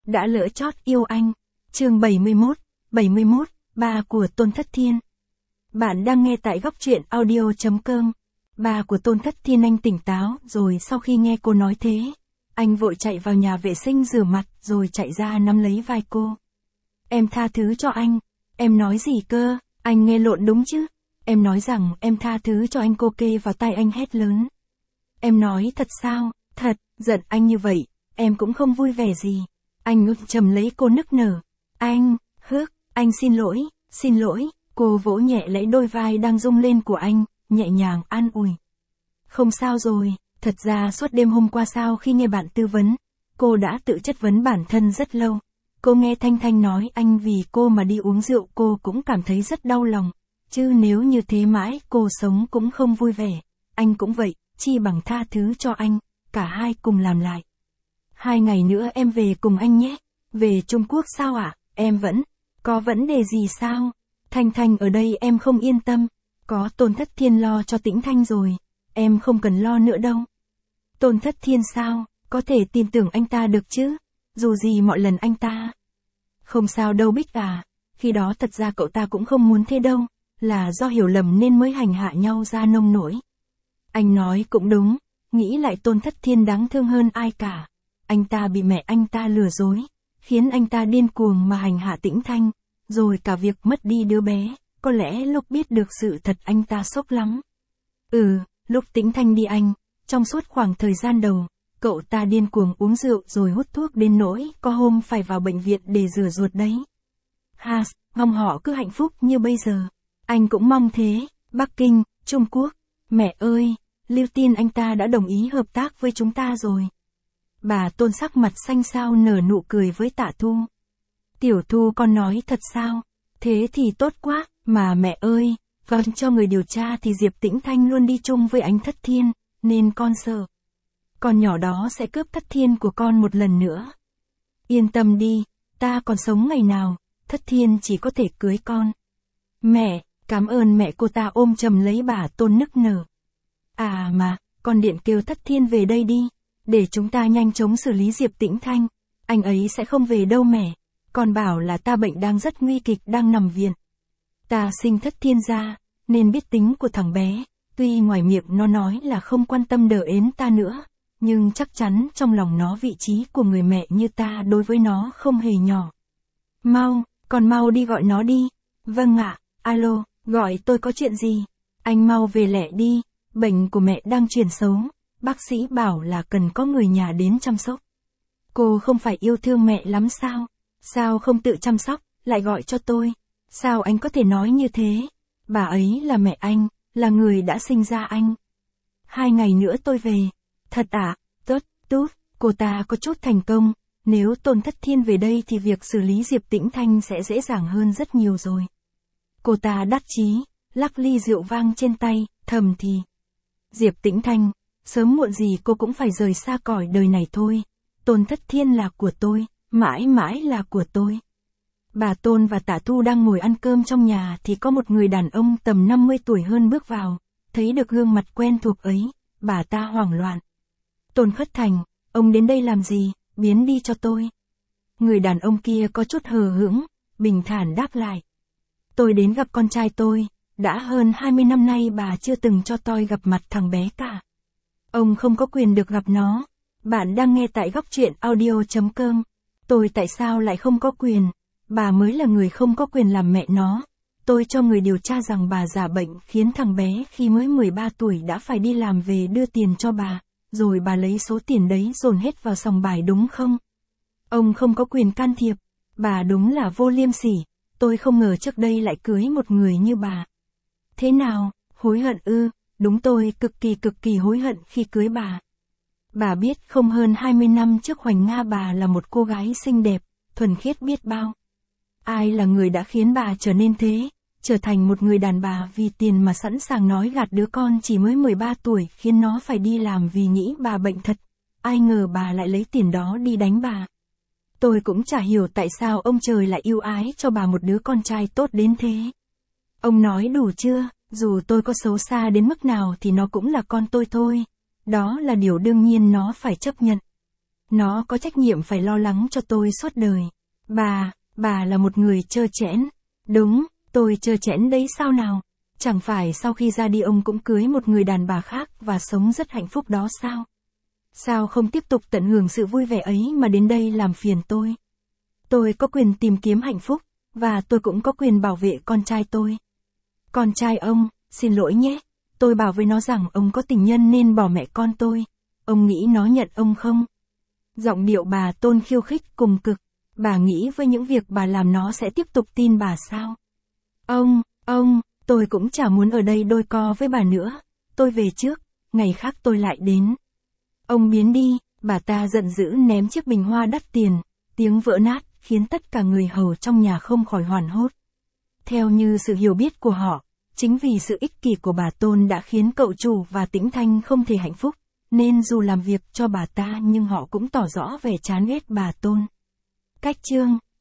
đã lỡ chót yêu anh. Chương 71, ba của Tôn Thất Thiên. Bạn đang nghe tại góc truyện audio.com. Ba của Tôn Thất Thiên. Anh tỉnh táo rồi. Sau khi nghe cô nói thế, anh vội chạy vào nhà vệ sinh rửa mặt rồi chạy ra nắm lấy vai cô. Em tha thứ cho anh. Em nói gì cơ? Anh nghe lộn đúng chứ? Em nói rằng em tha thứ cho anh. Cô kê vào tai anh hét lớn. Em nói thật sao? Thật. Giận anh như vậy, em cũng không vui vẻ gì. Anh ôm chầm lấy cô nức nở. Anh, anh xin lỗi. Cô vỗ nhẹ lấy đôi vai đang rung lên của anh, nhẹ nhàng an ủi. Không sao rồi, thật ra suốt đêm hôm qua sau khi nghe bạn tư vấn, cô đã tự chất vấn bản thân rất lâu. Cô nghe Thanh Thanh nói anh vì cô mà đi uống rượu, cô cũng cảm thấy rất đau lòng. Chứ nếu như thế mãi cô sống cũng không vui vẻ. Anh cũng vậy, chi bằng tha thứ cho anh, cả hai cùng làm lại. 2 ngày nữa em về cùng anh nhé. Về Trung Quốc sao ạ? Em vẫn, có vấn đề gì sao? Thanh Thanh ở đây em không yên tâm. Có Tôn Thất Thiên lo cho Tĩnh Thanh rồi. Em không cần lo nữa đâu. Tôn Thất Thiên sao? Có thể tin tưởng anh ta được chứ? Dù gì mọi lần anh ta. Không sao đâu Bích à. Khi đó thật ra cậu ta cũng không muốn thế đâu. Là do hiểu lầm nên mới hành hạ nhau ra nông nỗi. Anh nói cũng đúng. Nghĩ lại Tôn Thất Thiên đáng thương hơn ai cả. Anh ta bị mẹ anh ta lừa dối, khiến anh ta điên cuồng mà hành hạ Tĩnh Thanh, rồi cả việc mất đi đứa bé, có lẽ lúc biết được sự thật anh ta sốc lắm. Lúc Tĩnh Thanh đi Anh, trong suốt khoảng thời gian đầu, cậu ta điên cuồng uống rượu rồi hút thuốc đến nỗi có hôm phải vào bệnh viện để rửa ruột đấy. Mong họ cứ hạnh phúc như bây giờ. Anh cũng mong thế. Bắc Kinh, Trung Quốc. Mẹ ơi, Lưu Tiên anh ta đã đồng ý hợp tác với chúng ta rồi. Bà Tôn sắc mặt xanh xao nở nụ cười với Tạ Thu. Tiểu Thu con nói thật sao? Thế thì tốt quá, mà mẹ ơi, vâng cho người điều tra thì Diệp Tĩnh Thanh luôn đi chung với anh Thất Thiên, nên con sợ. Con nhỏ đó sẽ cướp Thất Thiên của con một lần nữa. Yên tâm đi, ta còn sống ngày nào, Thất Thiên chỉ có thể cưới con. Mẹ, cảm ơn mẹ. Cô ta ôm chầm lấy bà Tôn nức nở. À mà, con điện kêu Thất Thiên về đây đi. Để chúng ta nhanh chóng xử lý Diệp Tĩnh Thanh. Anh ấy sẽ không về đâu mẹ. Con bảo là ta bệnh đang rất nguy kịch, đang nằm viện. Ta sinh Thất Thiên ra, nên biết tính của thằng bé. Tuy ngoài miệng nó nói là không quan tâm đỡ ến ta nữa, nhưng chắc chắn trong lòng nó vị trí của người mẹ như ta đối với nó không hề nhỏ. Con mau đi gọi nó đi. Vâng ạ. Alo, gọi tôi có chuyện gì? Anh mau về lẹ đi, bệnh của mẹ đang chuyển xấu. Bác sĩ bảo là cần có người nhà đến chăm sóc. Cô không phải yêu thương mẹ lắm sao? Sao không tự chăm sóc, lại gọi cho tôi? Sao anh có thể nói như thế? Bà ấy là mẹ anh, là người đã sinh ra anh. 2 ngày nữa tôi về. Thật ạ? Tốt, cô ta có chút thành công. Nếu Tôn Thất Thiên về đây thì việc xử lý Diệp Tĩnh Thanh sẽ dễ dàng hơn rất nhiều rồi. Cô ta đắc chí, lắc ly rượu vang trên tay, thầm thì. Diệp Tĩnh Thanh, sớm muộn gì cô cũng phải rời xa cõi đời này thôi. Tôn Thất Thiên là của tôi, mãi mãi là của tôi. Bà Tôn và Tạ Thu đang ngồi ăn cơm trong nhà thì có một người đàn ông tầm 50 tuổi hơn bước vào. Thấy được gương mặt quen thuộc ấy, bà ta hoảng loạn. Tôn Khất Thành, ông đến đây làm gì? Biến đi cho tôi. Người đàn ông kia có chút hờ hững, bình thản đáp lại. Tôi đến gặp con trai tôi, đã hơn 20 năm nay bà chưa từng cho tôi gặp mặt thằng bé cả. Ông không có quyền được gặp nó. Bạn đang nghe tại góc truyện audio.com. Tôi tại sao lại không có quyền? Bà mới là người không có quyền làm mẹ nó. Tôi cho người điều tra rằng bà giả bệnh khiến thằng bé khi mới 13 tuổi đã phải đi làm về đưa tiền cho bà, rồi bà lấy số tiền đấy dồn hết vào sòng bài đúng không? Ông không có quyền can thiệp. Bà đúng là vô liêm sỉ. Tôi không ngờ trước đây lại cưới một người như bà. Thế nào, hối hận ư? Đúng, tôi cực kỳ hối hận khi cưới bà. Bà biết không, hơn 20 năm trước Hoành Nga bà là một cô gái xinh đẹp, thuần khiết biết bao. Ai là người đã khiến bà trở nên thế, trở thành một người đàn bà vì tiền mà sẵn sàng nói gạt đứa con chỉ mới 13 tuổi khiến nó phải đi làm vì nghĩ bà bệnh thật. Ai ngờ bà lại lấy tiền đó đi đánh bà. Tôi cũng chả hiểu tại sao ông trời lại ưu ái cho bà một đứa con trai tốt đến thế. Ông nói đủ chưa? Dù tôi có xấu xa đến mức nào thì nó cũng là con tôi thôi. Đó là điều đương nhiên nó phải chấp nhận. Nó có trách nhiệm phải lo lắng cho tôi suốt đời. Bà là một người trơ trẽn. Đúng, tôi trơ trẽn đấy sao nào? Chẳng phải sau khi ra đi ông cũng cưới một người đàn bà khác và sống rất hạnh phúc đó sao? Sao không tiếp tục tận hưởng sự vui vẻ ấy mà đến đây làm phiền tôi? Tôi có quyền tìm kiếm hạnh phúc, và tôi cũng có quyền bảo vệ con trai tôi. Con trai ông, xin lỗi nhé, tôi bảo với nó rằng ông có tình nhân nên bỏ mẹ con tôi. Ông nghĩ nó nhận ông không? Giọng điệu bà Tôn khiêu khích cùng cực. Bà nghĩ với những việc bà làm nó sẽ tiếp tục tin bà sao? Ông, tôi cũng chả muốn ở đây đôi co với bà nữa. Tôi về trước, ngày khác tôi lại đến. Ông biến đi, bà ta giận dữ ném chiếc bình hoa đắt tiền, tiếng vỡ nát, khiến tất cả người hầu trong nhà không khỏi hoảng hốt. Theo như sự hiểu biết của họ, chính vì sự ích kỷ của bà Tôn đã khiến cậu chủ và Tĩnh Thanh không thể hạnh phúc, nên dù làm việc cho bà ta nhưng họ cũng tỏ rõ vẻ chán ghét bà Tôn. Cách chương